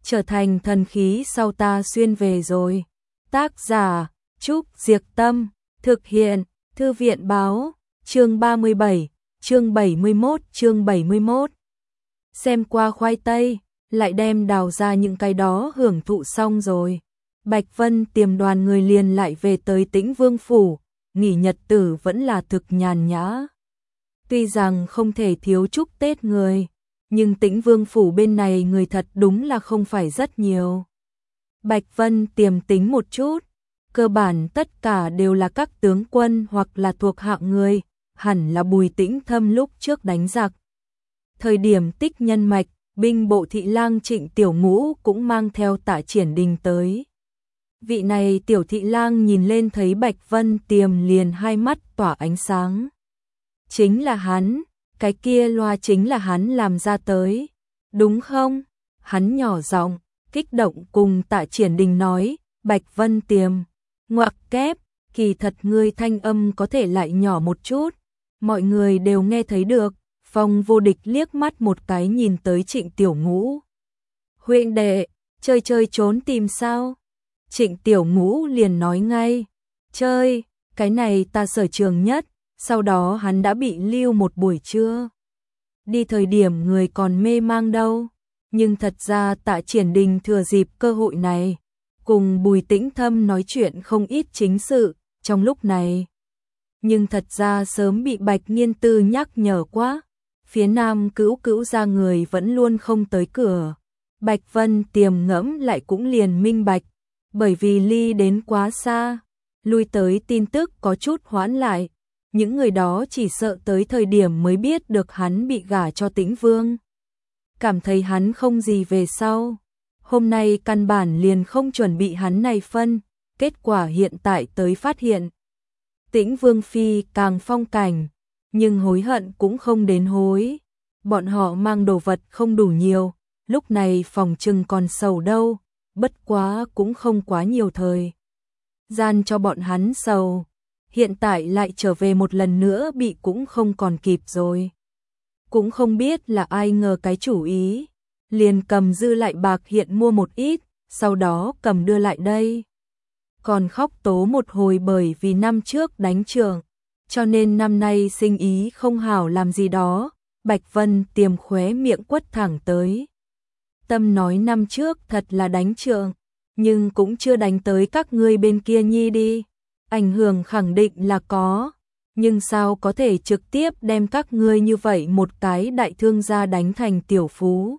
trở thành thần khí sau ta xuyên về rồi. Tác giả Trúc Diệc Tâm, thực hiện Thư viện Báo, chương 37, chương 71. Xem qua khoai tây, lại đem đào ra những cái đó hưởng thụ xong rồi. Bạch Vân Tiềm đoàn người liền lại về tới Tĩnh Vương phủ, nghỉ nhật tử vẫn là thực nhàn nhã. Tuy rằng không thể thiếu chúc Tết người, nhưng Tĩnh Vương phủ bên này người thật đúng là không phải rất nhiều. Bạch Vân Tiềm tính một chút, cơ bản tất cả đều là các tướng quân hoặc là thuộc hạng người, hẳn là Bùi Tĩnh Thâm lúc trước đánh giặc. Thời điểm tích nhân mạch, binh bộ thị lang Trịnh Tiểu Ngũ cũng mang theo Tạ Triển Đình tới. Vị này tiểu thị lang nhìn lên thấy Bạch Vân Tiềm liền hai mắt tỏa ánh sáng. Chính là hắn, cái kia loa chính là hắn làm ra tới, đúng không? Hắn nhỏ giọng, kích động cùng Tạ Triển Đình nói, Bạch Vân Tiềm, ngoặc kép, kỳ thật ngươi thanh âm có thể lại nhỏ một chút, mọi người đều nghe thấy được. Phong Vô Địch liếc mắt một cái nhìn tới Trịnh Tiểu Ngũ. Huynh đệ, chơi chơi trốn tìm sao? Trịnh Tiểu Ngũ liền nói ngay, chơi, cái này ta sở trường nhất, sau đó hắn đã bị lưu một buổi trưa. Đi thời điểm người còn mê mang đâu, nhưng thật ra Tạ Triển Đình thừa dịp cơ hội này, cùng Bùi Tĩnh Thâm nói chuyện không ít chính sự, trong lúc này. Nhưng thật ra sớm bị Bạch Nghiên Tư nhắc nhở quá, phía Nam Cữu ra người vẫn luôn không tới cửa. Bạch Vân Tiềm ngẫm lại cũng liền minh bạch, bởi vì ly đến quá xa, lui tới tin tức có chút hoãn lại, những người đó chỉ sợ tới thời điểm mới biết được hắn bị gả cho Tĩnh Vương. Cảm thấy hắn không gì về sau, hôm nay căn bản liền không chuẩn bị hắn này phân, kết quả hiện tại tới phát hiện. Tĩnh Vương phi càng phong cảnh, nhưng hối hận cũng không đến hối, bọn họ mang đồ vật không đủ nhiều, lúc này phòng trừng còn sầu đâu, bất quá cũng không quá nhiều thời gian cho bọn hắn sầu, hiện tại lại trở về một lần nữa bị cũng không còn kịp rồi. Cũng không biết là ai ngờ cái chủ ý, liền cầm dư lại bạc hiện mua một ít, sau đó cầm đưa lại đây. Còn khóc tố một hồi bởi vì năm trước đánh trường, cho nên năm nay sinh ý không hảo làm gì đó, Bạch Vân Tiềm khóe miệng quất thẳng tới. Tâm nói năm trước thật là đánh trường, nhưng cũng chưa đánh tới các ngươi bên kia nhi đi, ảnh hưởng khẳng định là có, nhưng sao có thể trực tiếp đem các ngươi như vậy một cái đại thương gia đánh thành tiểu phú.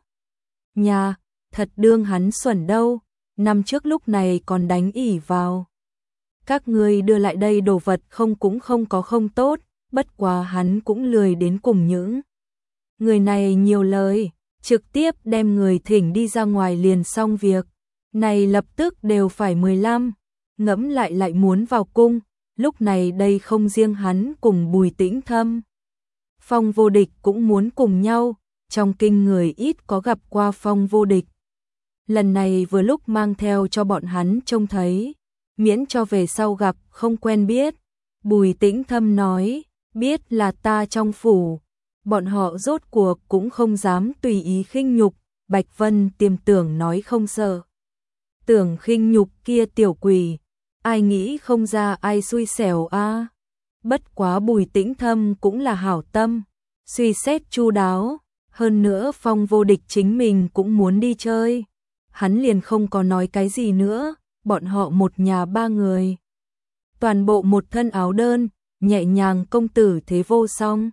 Nhà, thật đương hắn xuẩn đâu, năm trước lúc này còn đánh ỉ vào. Các ngươi đưa lại đây đồ vật không cũng không có không tốt, bất quá hắn cũng lười đến cùng những người này nhiều lời, trực tiếp đem người thỉnh đi ra ngoài liền xong việc. Này lập tức đều phải 15, ngẫm lại muốn vào cung, lúc này đây không riêng hắn cùng Bùi Tĩnh Thâm. Phong Vô Địch cũng muốn cùng nhau, trong kinh người ít có gặp qua Phong Vô Địch. Lần này vừa lúc mang theo cho bọn hắn trông thấy, miễn cho về sau gặp không quen biết. Bùi Tĩnh Thâm nói, biết là ta trong phủ, bọn họ rốt cuộc cũng không dám tùy ý khinh nhục, Bạch Vân Tiềm tưởng nói không sợ. Tưởng khinh nhục kia tiểu quỷ, ai nghĩ không ra ai xui xẻo a. Bất quá Bùi Tĩnh Thâm cũng là hảo tâm, suy xét chu đáo, hơn nữa Phong Vô Địch chính mình cũng muốn đi chơi. Hắn liền không có nói cái gì nữa, bọn họ một nhà ba người. Toàn bộ một thân áo đơn, nhẹ nhàng công tử thế vô song.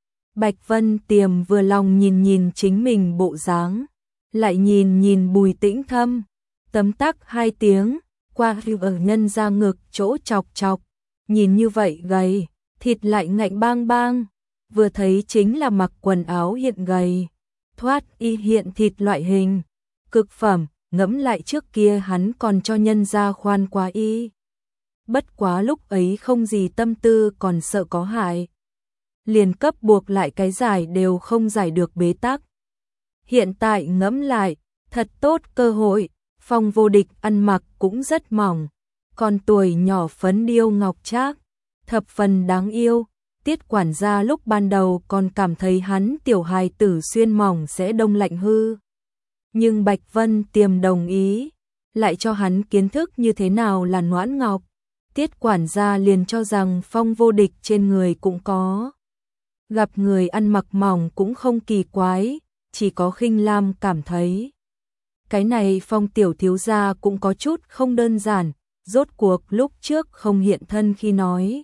Bạch Vân Tiềm vừa lòng nhìn chính mình bộ dáng, lại nhìn Bùi Tĩnh Thâm, tấm tắc hai tiếng, qua ở nhân ra ngực chỗ chọc, nhìn như vậy gầy, thịt lại ngạnh bang bang, vừa thấy chính là mặc quần áo hiện gầy, thoát y hiện thịt loại hình, cực phẩm, ngẫm lại trước kia hắn còn cho nhân ra khoan quá y. Bất quá lúc ấy không gì tâm tư còn sợ có hại. Liền cấp buộc lại cái giải đều không giải được bế tắc. Hiện tại ngẫm lại, thật tốt cơ hội, Phong Vô Địch ăn mặc cũng rất mỏng, còn tuổi nhỏ phấn điêu ngọc trác, thập phần đáng yêu. Tiết quản gia lúc ban đầu còn cảm thấy hắn tiểu hài tử xuyên mỏng sẽ đông lạnh hư. Nhưng Bạch Vân Tiềm đồng ý, lại cho hắn kiến thức như thế nào là Noãn Ngọc. Tiết quản gia liền cho rằng Phong vô địch trên người cũng có. Gặp người ăn mặc mỏng cũng không kỳ quái, chỉ có Khinh Lam cảm thấy. Cái này Phong tiểu thiếu gia cũng có chút không đơn giản, rốt cuộc lúc trước không hiện thân khi nói.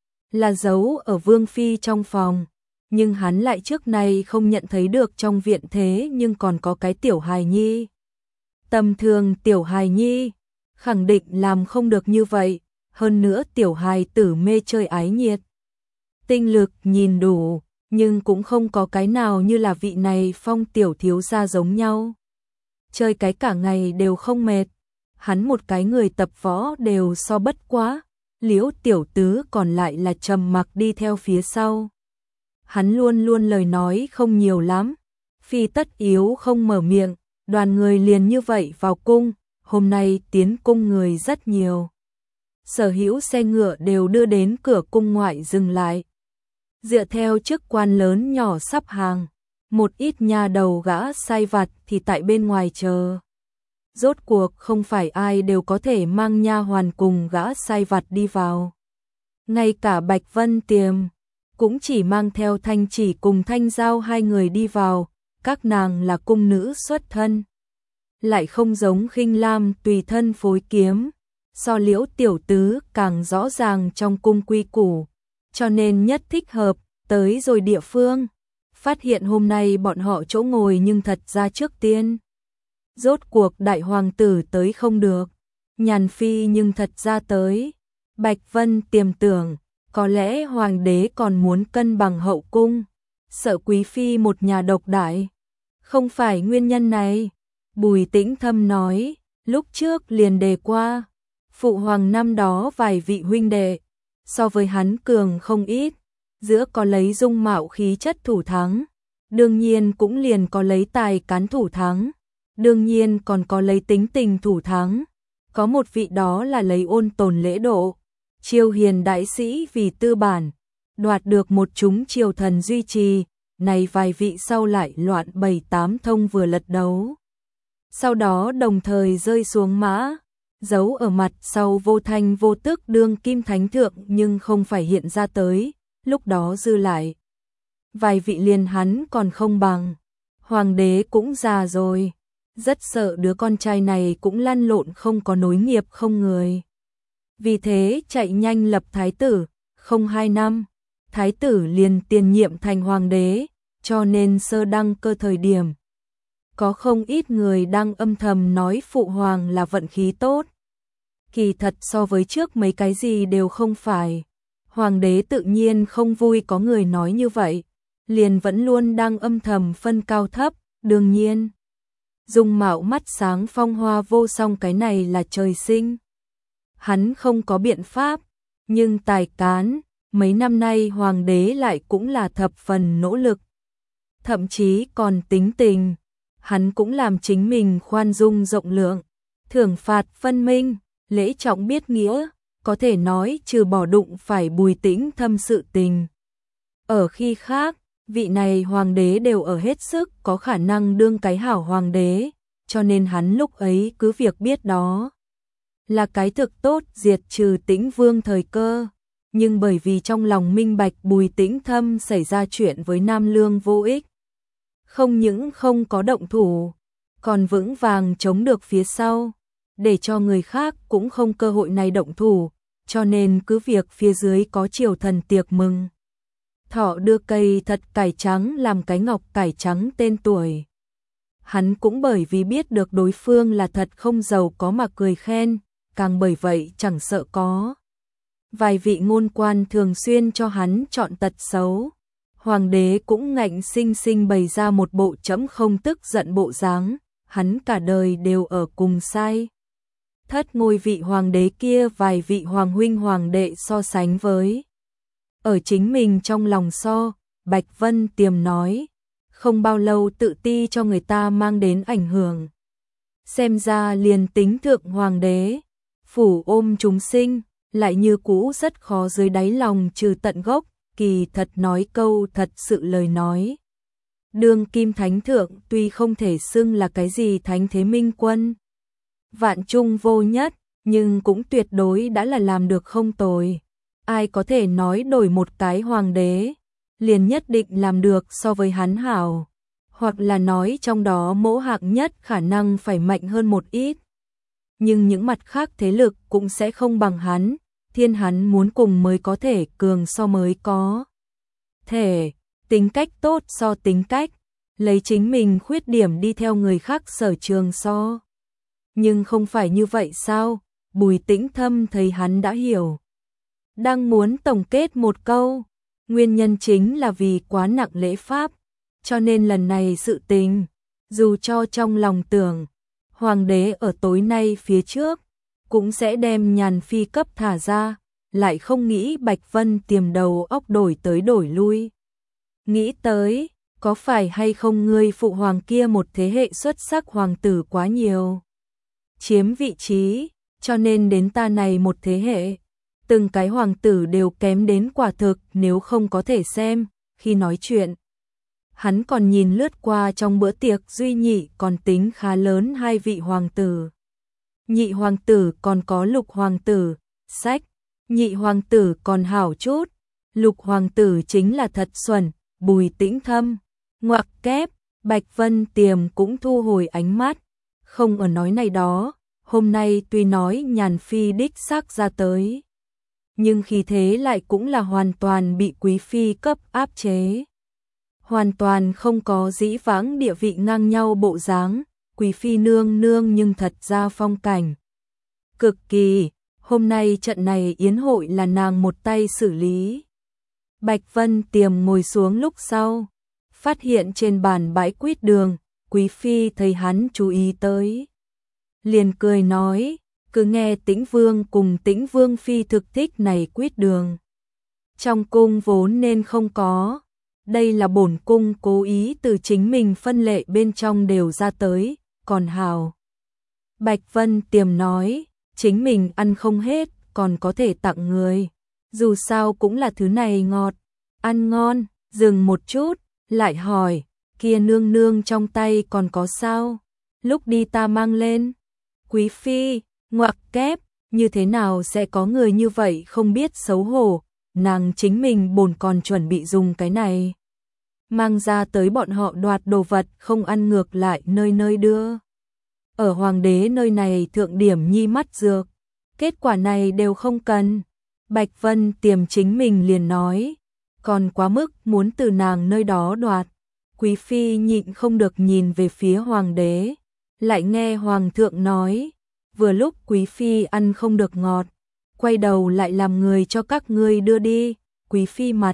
Là giấu ở Vương Phi trong phòng, nhưng hắn lại trước nay không nhận thấy được trong viện thế nhưng còn có cái tiểu hài nhi. Tầm thường tiểu hài nhi, khẳng định làm không được như vậy, hơn nữa tiểu hài tử mê chơi ái nhiệt. Tinh lực nhìn đủ, nhưng cũng không có cái nào như là vị này Phong tiểu thiếu gia giống nhau. Chơi cái cả ngày đều không mệt, hắn một cái người tập võ đều so bất quá, Liễu tiểu tứ còn lại là trầm mặc đi theo phía sau. Hắn luôn luôn lời nói không nhiều lắm, phi tất yếu không mở miệng, đoàn người liền như vậy vào cung, hôm nay tiến cung người rất nhiều. Sở hữu xe ngựa đều đưa đến cửa cung ngoại dừng lại. Dựa theo chức quan lớn nhỏ sắp hàng, một ít nhà đầu gã sai vặt thì tại bên ngoài chờ. Rốt cuộc không phải ai đều có thể mang nha hoàn cùng gã sai vặt đi vào. Ngay cả Bạch Vân Tiềm cũng chỉ mang theo Thanh Chỉ cùng Thanh Giao hai người đi vào, các nàng là cung nữ xuất thân. Lại không giống Khinh Lam tùy thân phối kiếm, so Liễu tiểu tứ càng rõ ràng trong cung quy củ, cho nên nhất thích hợp, tới rồi địa phương. Phát hiện hôm nay bọn họ chỗ ngồi nhưng thật ra trước tiên. Rốt cuộc đại hoàng tử tới không được, Nhàn Phi nhưng thật ra tới. Bạch Vân Tiềm tưởng, có lẽ hoàng đế còn muốn cân bằng hậu cung, sợ quý phi một nhà độc đại. Không phải nguyên nhân này, Bùi Tĩnh Thâm nói, lúc trước liền đề qua, phụ hoàng năm đó vài vị huynh đệ, so với hắn cường không ít, giữa có lấy dung mạo khí chất thủ thắng, đương nhiên cũng liền có lấy tài cán thủ thắng, đương nhiên còn có lấy tính tình thủ thắng, có một vị đó là lấy ôn tồn lễ độ, triều hiền đại sĩ vì tư bản, đoạt được một chúng triều thần duy trì, này vài vị sau lại loạn 7-8 thông vừa lật đấu. Sau đó đồng thời rơi xuống mã, giấu ở mặt sau vô thanh vô tức đương kim thánh thượng nhưng không phải hiện ra tới, lúc đó dư lại. Vài vị liền hắn còn không bằng, hoàng đế cũng già rồi, rất sợ đứa con trai này cũng lăn lộn không có nối nghiệp không người. Vì thế chạy nhanh lập thái tử, không 2 năm, thái tử liền tiền nhiệm thành hoàng đế, cho nên sơ đăng cơ thời điểm. Có không ít người đang âm thầm nói phụ hoàng là vận khí tốt. Kỳ thật so với trước mấy cái gì đều không phải. Hoàng đế tự nhiên không vui có người nói như vậy, liền vẫn luôn đang âm thầm phân cao thấp, đương nhiên. Dung mạo mắt sáng phong hoa vô song cái này là trời sinh. Hắn không có biện pháp, nhưng tài cán, mấy năm nay hoàng đế lại cũng là thập phần nỗ lực. Thậm chí còn tính tình, hắn cũng làm chính mình khoan dung rộng lượng, thưởng phạt phân minh, lễ trọng biết nghĩa, có thể nói trừ bỏ đụng phải Bùi Tĩnh Thâm sự tình. Ở khi khác, vị này hoàng đế đều ở hết sức có khả năng đương cái hảo hoàng đế, cho nên hắn lúc ấy cứ việc biết đó là cái thực tốt diệt trừ Tĩnh Vương thời cơ, nhưng bởi vì trong lòng minh bạch Bùi Tĩnh Thâm xảy ra chuyện với Nam Lương vô ích, không những không có động thủ, còn vững vàng chống được phía sau, để cho người khác cũng không cơ hội này động thủ, cho nên cứ việc phía dưới có triều thần tiệc mừng. Thọ đưa cây thật cải trắng làm cái ngọc cải trắng tên tuổi. Hắn cũng bởi vì biết được đối phương là thật không giàu có mà cười khen, càng bởi vậy chẳng sợ có. Vài vị ngôn quan thường xuyên cho hắn chọn tật xấu. Hoàng đế cũng ngạnh sinh sinh bày ra một bộ chẫm không tức giận bộ dáng, hắn cả đời đều ở cùng sai. Thất ngôi vị hoàng đế kia vài vị hoàng huynh hoàng đệ so sánh với. Ở chính mình trong lòng so, Bạch Vân Tiềm nói, không bao lâu tự ti cho người ta mang đến ảnh hưởng. Xem ra liền tính thượng hoàng đế, phủ ôm chúng sinh, lại như cũ rất khó dưới đáy lòng trừ tận gốc, kỳ thật nói câu thật sự lời nói. Đương kim thánh thượng tuy không thể xưng là cái gì thánh thế minh quân, vạn trung vô nhất, nhưng cũng tuyệt đối đã là làm được không tồi. Ai có thể nói đổi một cái hoàng đế, liền nhất định làm được so với hắn hảo, hoặc là nói trong đó mẫu hạng nhất khả năng phải mạnh hơn một ít. Nhưng những mặt khác thế lực cũng sẽ không bằng hắn, thiên hắn muốn cùng mới có thể cường so mới có thể, tính cách tốt so tính cách, lấy chính mình khuyết điểm đi theo người khác sở trường so. Nhưng không phải như vậy sao? Bùi Tĩnh Thâm thấy hắn đã hiểu. Đang muốn tổng kết một câu, nguyên nhân chính là vì quá nặng lễ pháp, cho nên lần này sự tình, dù cho trong lòng tưởng, hoàng đế ở tối nay phía trước, cũng sẽ đem Nhàn Phi cấp thả ra, lại không nghĩ Bạch Vân Tiềm đầu óc đổi tới đổi lui. Nghĩ tới, có phải hay không ngươi phụ hoàng kia một thế hệ xuất sắc hoàng tử quá nhiều, chiếm vị trí, cho nên đến ta này một thế hệ, từng cái hoàng tử đều kém đến quả thực nếu không có thể xem, khi nói chuyện. Hắn còn nhìn lướt qua trong bữa tiệc duy nhị còn tính khá lớn hai vị hoàng tử. Nhị hoàng tử còn có lục hoàng tử, sách, nhị hoàng tử còn hảo chút, lục hoàng tử chính là thật xuẩn, Bùi Tĩnh Thâm, ngoặc kép, Bạch Vân Tiềm cũng thu hồi ánh mắt, không ở nói này đó, hôm nay tuy nói Nhàn Phi đích xác ra tới, nhưng khi thế lại cũng là hoàn toàn bị Quý Phi cấp áp chế. Hoàn toàn không có dĩ vãng địa vị ngang nhau bộ dáng, Quý Phi nương nương nhưng thật ra phong cảnh. Cực kỳ, hôm nay trận này yến hội là nàng một tay xử lý. Bạch Vân Tiềm ngồi xuống lúc sau, phát hiện trên bàn bãi quýt đường, Quý Phi thấy hắn chú ý tới. Liền cười nói, cứ nghe Tĩnh Vương cùng Tĩnh Vương Phi thực thích này quýt đường. Trong cung vốn nên không có, đây là bổn cung cố ý từ chính mình phân lệ bên trong đều ra tới, còn hào. Bạch Vân Tiềm nói, chính mình ăn không hết, còn có thể tặng người. Dù sao cũng là thứ này ngọt, ăn ngon, dừng một chút, lại hỏi, kia nương nương trong tay còn có sao? Lúc đi ta mang lên. Quý Phi, ngoặc kép, như thế nào sẽ có người như vậy không biết xấu hổ, nàng chính mình bổn còn chuẩn bị dùng cái này. Mang ra tới bọn họ đoạt đồ vật không ăn ngược lại nơi nơi đưa. Ở hoàng đế nơi này thượng điểm nhi mắt dược, kết quả này đều không cần. Bạch Vân Tiềm chính mình liền nói, còn quá mức muốn từ nàng nơi đó đoạt. Quý Phi nhịn không được nhìn về phía hoàng đế, lại nghe hoàng thượng nói, vừa lúc Quý Phi ăn không được ngọt, quay đầu lại làm người cho các ngươi đưa đi. Quý Phi mặt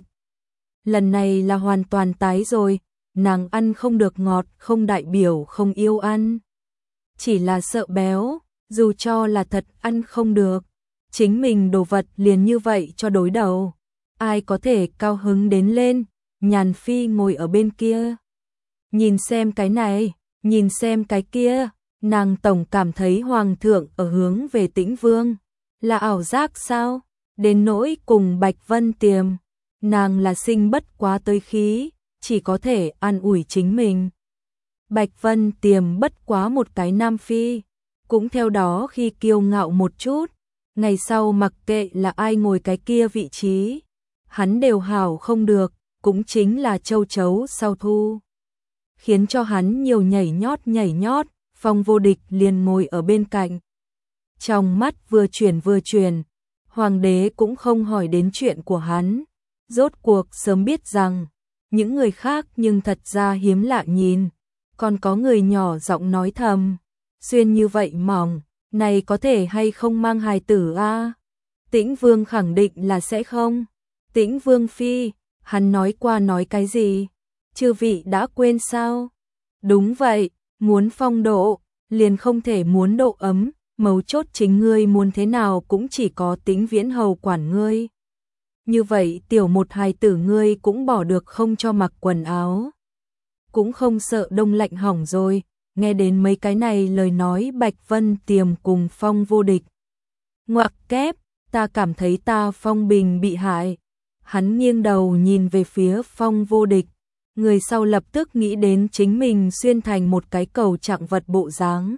lần này là hoàn toàn tái rồi, nàng ăn không được ngọt không đại biểu không yêu ăn, chỉ là sợ béo, dù cho là thật ăn không được, chính mình đồ vật liền như vậy cho đối đầu, ai có thể cao hứng đến lên. Nhàn Phi ngồi ở bên kia, nhìn xem cái này, nhìn xem cái kia, nàng tổng cảm thấy hoàng thượng ở hướng về Tĩnh Vương, là ảo giác sao? Đến nỗi cùng Bạch Vân Tiềm, nàng là sinh bất quá tới khí, chỉ có thể an ủi chính mình. Bạch Vân Tiềm bất quá một cái nam phi, cũng theo đó khi kiêu ngạo một chút, ngày sau mặc kệ là ai ngồi cái kia vị trí, hắn đều hảo không được, cũng chính là châu chấu sau thu. Khiến cho hắn nhiều nhảy nhót, Phong Vô Địch liền ngồi ở bên cạnh. Trong mắt vừa chuyển, hoàng đế cũng không hỏi đến chuyện của hắn, rốt cuộc sớm biết rằng, những người khác nhưng thật ra hiếm lạ nhìn, còn có người nhỏ giọng nói thầm, xuyên như vậy mỏng, này có thể hay không mang hài tử a? Tĩnh Vương khẳng định là sẽ không. Tĩnh Vương Phi, hắn nói qua nói cái gì? Chư vị đã quên sao? Đúng vậy, muốn phong độ, liền không thể muốn độ ấm, mấu chốt chính ngươi muốn thế nào cũng chỉ có Tĩnh Viễn Hầu quản ngươi. Như vậy tiểu một hài tử ngươi cũng bỏ được không cho mặc quần áo. Cũng không sợ đông lạnh hỏng rồi, nghe đến mấy cái này lời nói Bạch Vân Tiềm cùng Phong Vô Địch. Ngoặc kép, ta cảm thấy ta Phong Bình bị hại. Hắn nghiêng đầu nhìn về phía Phong Vô Địch, Người sau lập tức nghĩ đến chính mình xuyên thành một cái cầu trạng vật bộ dáng.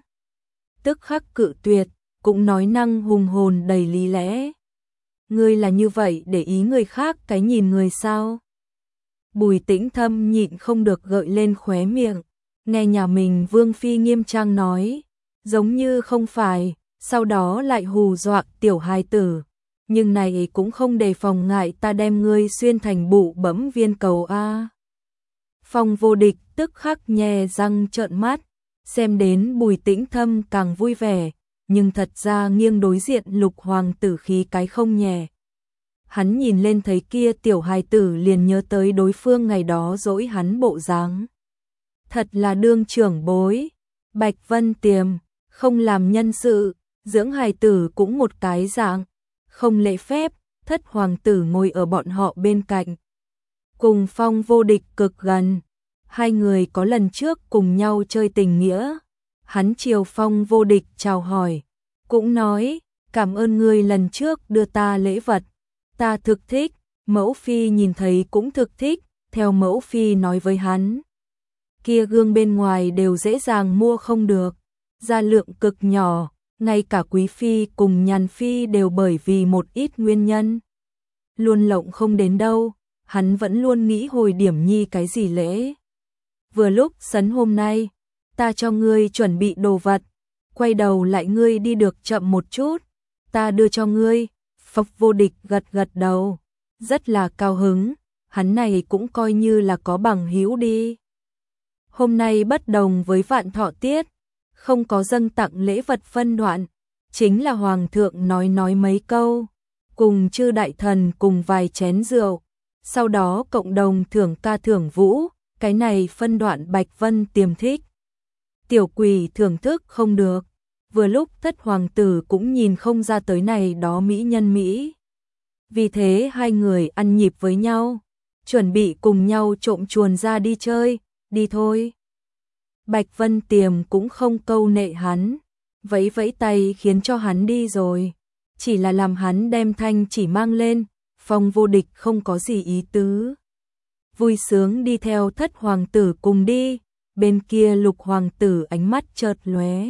Tức khắc cự tuyệt, cũng nói năng hùng hồn đầy lý lẽ. Ngươi là như vậy để ý người khác cái nhìn người sao? Bùi Tĩnh Thâm nhịn không được gợi lên khóe miệng, nghe nhà mình Vương Phi nghiêm trang nói, giống như không phải, sau đó lại hù dọa tiểu hài tử. Nhưng này cũng không đề phòng ngại ta đem ngươi xuyên thành bụ bẫm viên cầu a. Phong Vô Địch tức khắc nhè răng trợn mắt, xem đến Bùi Tĩnh Thâm càng vui vẻ, nhưng thật ra nghiêng đối diện Lục hoàng tử khí cái không nhẹ. Hắn nhìn lên thấy kia tiểu hài tử liền nhớ tới đối phương ngày đó dỗi hắn bộ dáng. Thật là đương trưởng bối, Bạch Vân Tiềm, không làm nhân sự, dưỡng hài tử cũng một cái dạng, không lễ phép, thất hoàng tử ngồi ở bọn họ bên cạnh. Cùng Phong Vô Địch cực gần, hai người có lần trước cùng nhau chơi tình nghĩa. Hắn chiều Phong Vô Địch chào hỏi, cũng nói, cảm ơn ngươi lần trước đưa ta lễ vật, ta thực thích, mẫu phi nhìn thấy cũng thực thích, theo mẫu phi nói với hắn. Kia gương bên ngoài đều dễ dàng mua không được, gia lượng cực nhỏ, ngay cả quý phi cùng nhàn phi đều bởi vì một ít nguyên nhân. Luôn lộng không đến đâu, hắn vẫn luôn nghĩ hồi điểm nhi cái gì lễ. Vừa lúc sấn hôm nay, ta cho ngươi chuẩn bị đồ vật, quay đầu lại ngươi đi được chậm một chút, ta đưa cho ngươi. Phong Vô Địch gật gật đầu, rất là cao hứng, hắn này cũng coi như là có bằng hữu đi. Hôm nay bất đồng với Vạn Thọ Tiết, không có dâng tặng lễ vật phân đoạn, chính là Hoàng thượng nói mấy câu, cùng chư đại thần cùng vài chén rượu, sau đó cộng đồng thưởng ca thưởng vũ, cái này phân đoạn Bạch Vân Tiềm thích. Tiểu quỷ thưởng thức không được, vừa lúc thất hoàng tử cũng nhìn không ra tới này đó mỹ nhân Mỹ. Vì thế hai người ăn nhịp với nhau, chuẩn bị cùng nhau trộm chuồn ra đi chơi, đi thôi. Bạch Vân Tiềm cũng không câu nệ hắn, vẫy vẫy tay khiến cho hắn đi rồi, chỉ là làm hắn đem thanh chỉ mang lên, Phong Vô Địch không có gì ý tứ. Vui sướng đi theo thất hoàng tử cùng đi, bên kia Lục hoàng tử ánh mắt chợt lóe.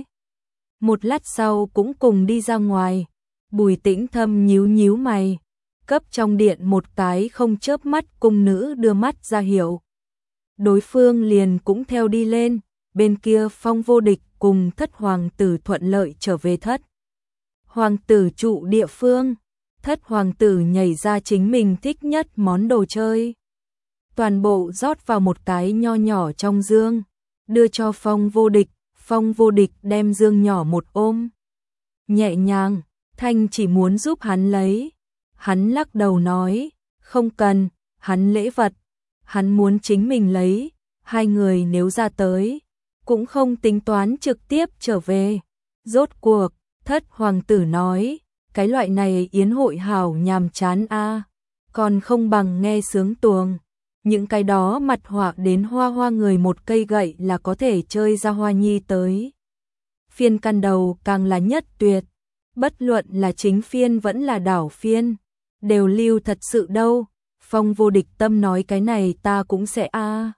Một lát sau cũng cùng đi ra ngoài, Bùi Tĩnh Thâm nhíu mày, cấp trong điện một cái không chớp mắt cung nữ đưa mắt ra hiệu. Đối phương liền cũng theo đi lên, bên kia Phong Vô Địch cùng thất hoàng tử thuận lợi trở về thất. Hoàng tử trụ địa phương, thất hoàng tử nhảy ra chính mình thích nhất món đồ chơi. Toàn bộ rót vào một cái nho nhỏ trong dương, đưa cho Phong Vô Địch. Phong Vô Địch đem dương nhỏ một ôm. Nhẹ nhàng, thanh chỉ muốn giúp hắn lấy. Hắn lắc đầu nói, không cần, hắn lễ vật. Hắn muốn chính mình lấy, hai người nếu ra tới, cũng không tính toán trực tiếp trở về. Rốt cuộc, thất hoàng tử nói, cái loại này yến hội hảo nhàm chán a, còn không bằng nghe sướng tuồng. Những cái đó mặt họa đến hoa người một cây gậy là có thể chơi ra hoa nhi tới. Phiên căn đầu càng là nhất tuyệt, bất luận là chính phiên vẫn là đảo phiên, đều lưu thật sự đâu. Phong Vô Địch tâm nói cái này ta cũng sẽ a.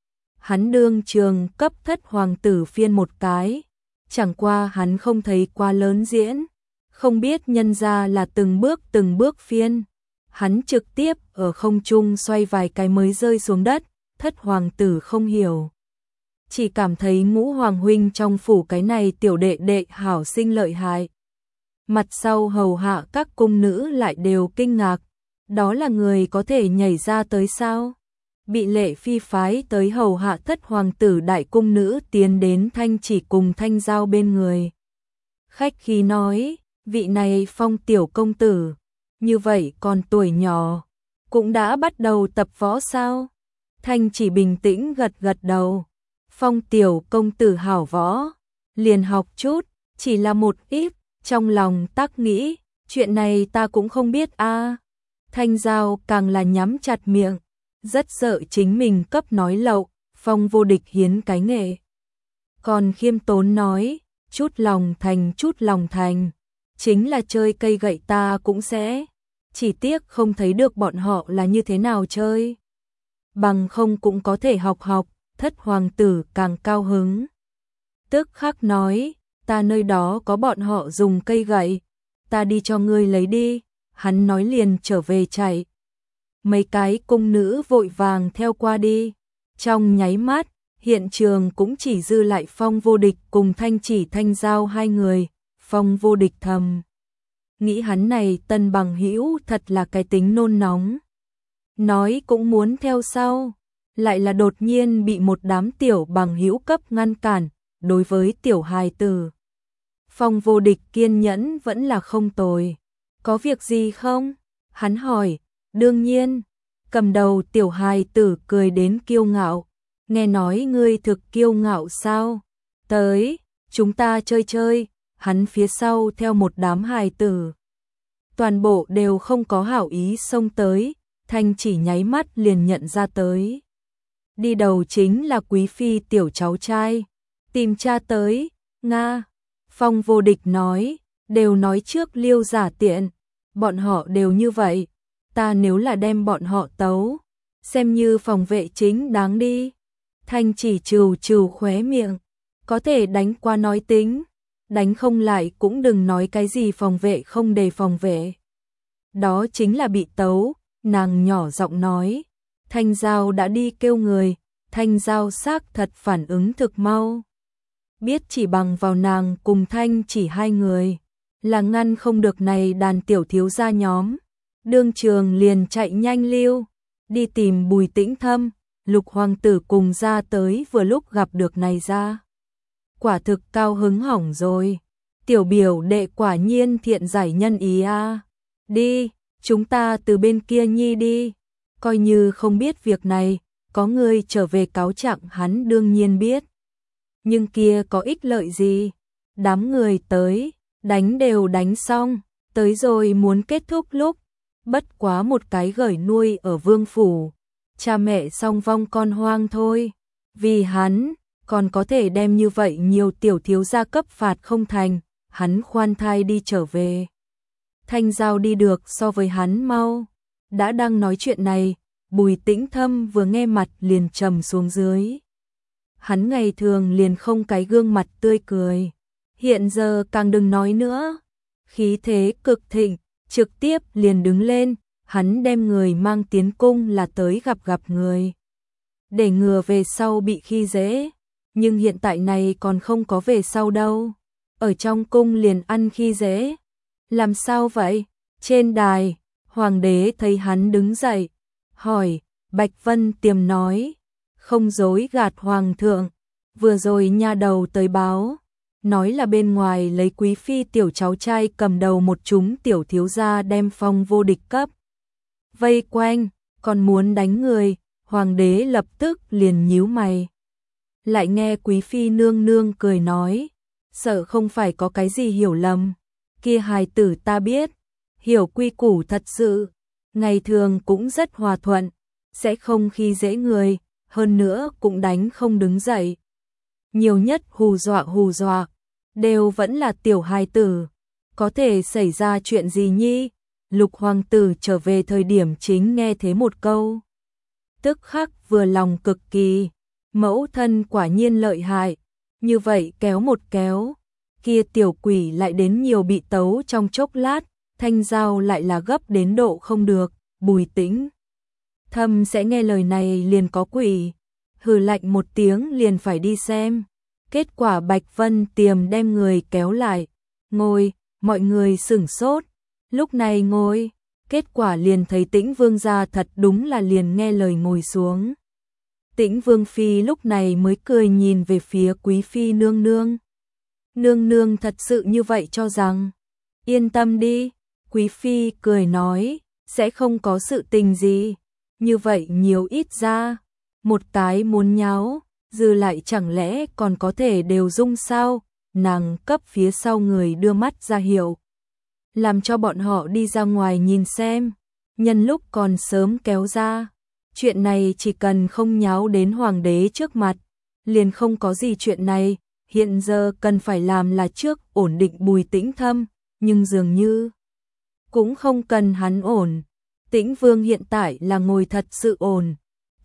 Hắn đương trường cấp thất hoàng tử phiên một cái, chẳng qua hắn không thấy quá lớn diễn, không biết nhân ra là từng bước phiên. Hắn trực tiếp ở không trung xoay vài cái mới rơi xuống đất, thất hoàng tử không hiểu. Chỉ cảm thấy Ngũ hoàng huynh trong phủ cái này tiểu đệ đệ hảo sinh lợi hại. Mặt sau hầu hạ các cung nữ lại đều kinh ngạc, đó là người có thể nhảy ra tới sao? Bị Lệ Phi phái tới hầu hạ thất hoàng tử đại cung nữ tiến đến Thanh Chỉ cùng Thanh Giao bên người. Khách khí nói, vị này Phong tiểu công tử, như vậy còn tuổi nhỏ, cũng đã bắt đầu tập võ sao? Thanh Chỉ bình tĩnh gật gật đầu. Phong tiểu công tử hảo võ, liền học chút, chỉ là một ít, trong lòng tác nghĩ, chuyện này ta cũng không biết a. Thanh Giao càng là nhắm chặt miệng, rất sợ chính mình cấp nói lậu. Phong Vô Địch hiến cái nghệ, còn khiêm tốn nói, chút lòng thành, chính là chơi cây gậy ta cũng sẽ, chỉ tiếc không thấy được bọn họ là như thế nào chơi. bằng không cũng có thể học học. Thất hoàng tử càng cao hứng. Tức khắc nói, ta nơi đó có bọn họ dùng cây gậy, ta đi cho ngươi lấy đi. Hắn nói liền trở về chạy. Mấy cái cung nữ vội vàng theo qua đi. Trong nháy mắt, hiện trường cũng chỉ dư lại Phong Vô Địch cùng Thanh Chỉ Thanh Giao hai người. Phong Vô Địch thầm nghĩ hắn này Tân bằng hữu thật là cái tính nôn nóng. Nói cũng muốn theo sau, lại là đột nhiên bị một đám tiểu bằng hữu cấp ngăn cản. Đối với tiểu hài tử, Phong Vô Địch kiên nhẫn vẫn là không tồi. Có việc gì không? Hắn hỏi. Đương nhiên. Cầm đầu tiểu hài tử cười đến kiêu ngạo. Nghe nói ngươi thực kiêu ngạo sao? Tới, chúng ta chơi chơi. Hắn phía sau theo một đám hài tử. Toàn bộ đều không có hảo ý xông tới. Thanh Chỉ nháy mắt liền nhận ra tới. Đi đầu chính là Quý phi tiểu cháu trai. Tìm cha tới, Nga. Phong Vô Địch nói, đều nói trước Liêu giả tiện. Bọn họ đều như vậy. Ta nếu là đem bọn họ tấu, xem như phòng vệ chính đáng đi. Thanh Chỉ trừ trừ khóe miệng. Có thể đánh qua nói tính. Đánh không lại cũng đừng nói cái gì phòng vệ không đề phòng vệ. Đó chính là bị tấu. Nàng nhỏ giọng nói. Thanh Giao đã đi kêu người. Thanh Giao xác thật phản ứng thực mau. Biết chỉ bằng vào nàng cùng Thanh Chỉ hai người là ngăn không được này đàn tiểu thiếu gia nhóm. Đương trường liền chạy nhanh lưu đi tìm Bùi Tĩnh Thâm. Lục hoàng tử cùng ra tới vừa lúc gặp được này ra. Quả thực cao hứng hỏng rồi. Tiểu biểu đệ quả nhiên thiện giải nhân ý a. Đi, chúng ta từ bên kia nhi đi. Coi như không biết việc này, có người trở về cáo trạng hắn đương nhiên biết. Nhưng kia có ích lợi gì? Đám người tới, đánh đều đánh xong, tới rồi muốn kết thúc lúc, bất quá một cái gởi nuôi ở vương phủ, cha mẹ song vong con hoang thôi. Vì hắn, còn có thể đem như vậy nhiều tiểu thiếu gia cấp phạt không thành, hắn khoan thai đi trở về. Thanh Giao đi được so với hắn mau. Đã đang nói chuyện này, Bùi Tĩnh Thâm vừa nghe mặt liền trầm xuống dưới. Hắn ngày thường liền không cái gương mặt tươi cười. Hiện giờ càng đừng nói nữa. Khí thế cực thịnh, trực tiếp liền đứng lên. Hắn đem người mang tiến cung là tới gặp người. Để ngừa về sau bị khi dễ. Nhưng hiện tại này còn không có về sau đâu. Ở trong cung liền ăn khi dễ. Làm sao vậy? Trên đài, hoàng đế thấy hắn đứng dậy. Hỏi, Bạch Vân Tiềm nói. Không dối gạt hoàng thượng. Vừa rồi nha đầu tới báo. Nói là bên ngoài lấy quý phi tiểu cháu trai cầm đầu một chúng tiểu thiếu gia đem Phong Vô Địch cấp. Vây quanh, còn muốn đánh người. Hoàng đế lập tức liền nhíu mày. Lại nghe quý phi nương nương cười nói. Sợ không phải có cái gì hiểu lầm. Kia hài tử ta biết. Hiểu quy củ thật sự. Ngày thường cũng rất hòa thuận. Sẽ không khi dễ người. Hơn nữa cũng đánh không đứng dậy. Nhiều nhất hù dọa. Đều vẫn là tiểu hài tử. Có thể xảy ra chuyện gì nhi? Lục hoàng tử trở về thời điểm chính nghe thế một câu. Tức khắc vừa lòng cực kỳ. Mẫu thân quả nhiên lợi hại. Như vậy kéo một kéo. Kia tiểu quỷ lại đến nhiều bị tấu trong chốc lát. Thanh Giao lại là gấp đến độ không được. Bùi Tĩnh Thâm sẽ nghe lời này liền có quỷ. Hừ lạnh một tiếng liền phải đi xem. Kết quả Bạch Vân Tiềm đem người kéo lại. Ngồi, mọi người sửng sốt. Lúc này ngồi, kết quả liền thấy Tĩnh Vương gia thật đúng là liền nghe lời ngồi xuống. Tĩnh Vương phi lúc này mới cười nhìn về phía quý phi nương nương. Nương nương thật sự như vậy cho rằng. Yên tâm đi, quý phi cười nói, sẽ không có sự tình gì. Như vậy nhiều ít ra, một cái muốn nháo, dư lại chẳng lẽ còn có thể đều dung sao? Nàng cấp phía sau người đưa mắt ra hiệu. Làm cho bọn họ đi ra ngoài nhìn xem. Nhân lúc còn sớm kéo ra. Chuyện này chỉ cần không nháo đến hoàng đế trước mặt. Liền không có gì chuyện này. Hiện giờ cần phải làm là trước ổn định Bùi Tĩnh Thâm. Nhưng dường như cũng không cần hắn ổn. Tĩnh Vương hiện tại là ngồi thật sự ổn.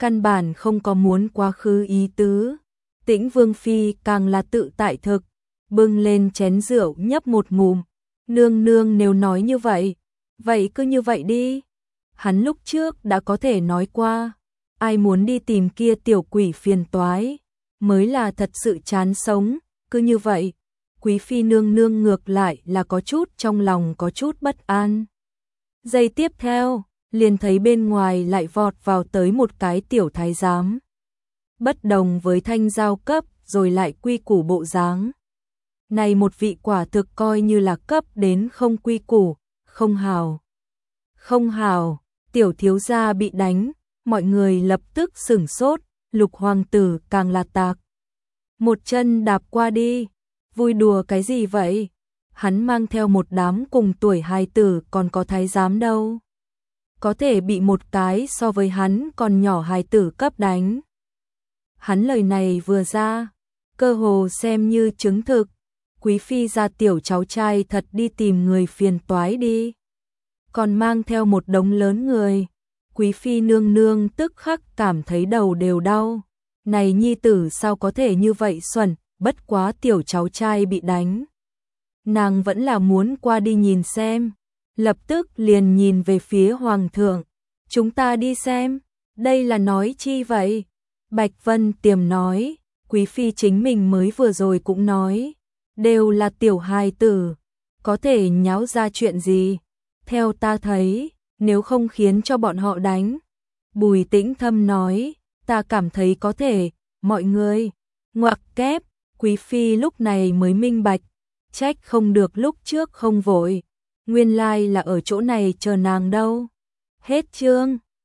căn bản không có muốn quá khứ ý tứ. Tĩnh Vương Phi càng là tự tại thực, bưng lên chén rượu nhấp một ngụm. Nương nương nếu nói như vậy cứ như vậy đi. Hắn lúc trước đã có thể nói qua, ai muốn đi tìm kia tiểu quỷ phiền toái, mới là thật sự chán sống, cứ như vậy. Quý Phi nương nương ngược lại là có chút trong lòng có chút bất an. Giây tiếp theo, liền thấy bên ngoài lại vọt vào tới một cái tiểu thái giám. Bất đồng với Thanh Giao cấp rồi lại quy củ bộ dáng. Này một vị quả thực coi như là cấp đến không quy củ, không hào. Không hào, tiểu thiếu gia bị đánh, mọi người lập tức sửng sốt, Lục hoàng tử càng là tạc. Một chân đạp qua đi, vui đùa cái gì vậy? Hắn mang theo một đám cùng tuổi hài tử còn có thái giám đâu. Có thể bị một cái so với hắn còn nhỏ hài tử cấp đánh. Hắn lời này vừa ra, cơ hồ xem như chứng thực. Quý Phi gia tiểu cháu trai thật đi tìm người phiền toái đi. Còn mang theo một đống lớn người. Quý Phi nương nương tức khắc cảm thấy đầu đều đau. Này nhi tử sao có thể như vậy xuẩn, bất quá tiểu cháu trai bị đánh. Nàng vẫn là muốn qua đi nhìn xem. Lập tức liền nhìn về phía hoàng thượng. Chúng ta đi xem, đây là nói chi vậy? Bạch Vân Tiềm nói, Quý Phi chính mình mới vừa rồi cũng nói. Đều là tiểu hài tử, có thể nháo ra chuyện gì? Theo ta thấy, nếu không khiến cho bọn họ đánh. Bùi Tĩnh Thâm nói, ta cảm thấy có thể, mọi người. Ngoặc kép, Quý Phi lúc này mới minh bạch, trách không được lúc trước không vội. Nguyên lai là ở chỗ này chờ nàng đâu. Hết chương.